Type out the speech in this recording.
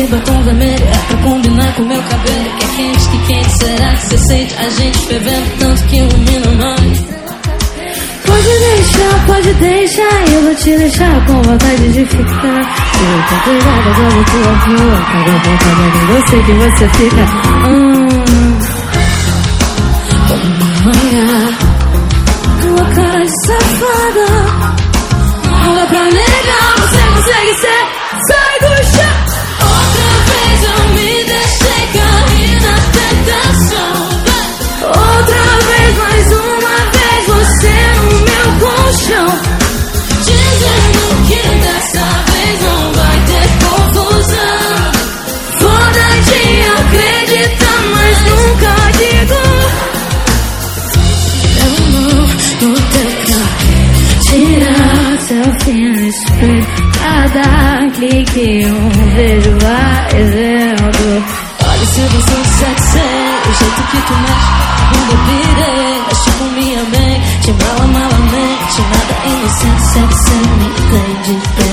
batom vermelho é pra combinar com meu cabelo. Que quente será que cê sente a gente fervendo tanto que ilumina nós? Pode deixar, eu vou te deixar com vontade de ficar. Eu tô pegada, agora tua boa. Caga a boca, mas eu sei que você fica. Amanhã, tua cara de safada não dá pra negar, você consegue ser. Sai do chão. Outra vez eu me deixei cair na tentação. Outra vez, mais uma vez, você no meu colchão, dizendo que dessa vez não vai ter confusão. Foda de acreditar, mas nunca digo. Eu não no teu carro, Tira selfie no espelho. Cada clique beijo vai vendo. olha esse dançando sexy, o jeito que tu mexe, quando eu pirei, mexe com minha mente, te mala malamente, nada inocente, sexy, me entende bem.